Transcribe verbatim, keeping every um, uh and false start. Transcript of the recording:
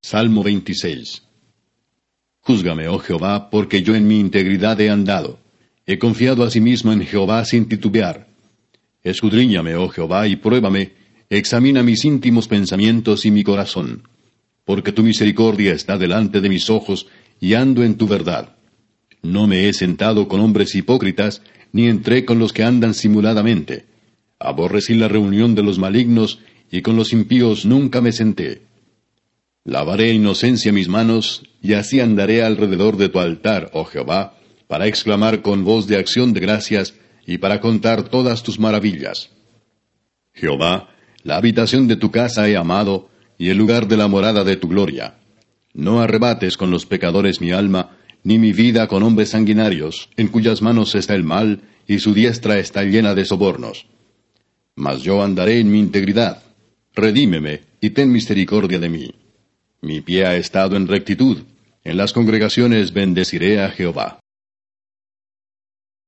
Salmo veintiséis. Júzgame, oh Jehová, porque yo en mi integridad he andado. He confiado asimismo en Jehová sin titubear. Escudriñame, oh Jehová, y pruébame, examina mis íntimos pensamientos y mi corazón. Porque tu misericordia está delante de mis ojos, y ando en tu verdad. No me he sentado con hombres hipócritas, ni entré con los que andan simuladamente. Aborrecí la reunión de los malignos, y con los impíos nunca me senté. Lavaré inocencia mis manos, y así andaré alrededor de tu altar, oh Jehová, para exclamar con voz de acción de gracias, y para contar todas tus maravillas. Jehová, la habitación de tu casa he amado, y el lugar de la morada de tu gloria. No arrebates con los pecadores mi alma, ni mi vida con hombres sanguinarios, en cuyas manos está el mal, y su diestra está llena de sobornos. Mas yo andaré en mi integridad. Redímeme, y ten misericordia de mí. Mi pie ha estado en rectitud. En las congregaciones bendeciré a Jehová.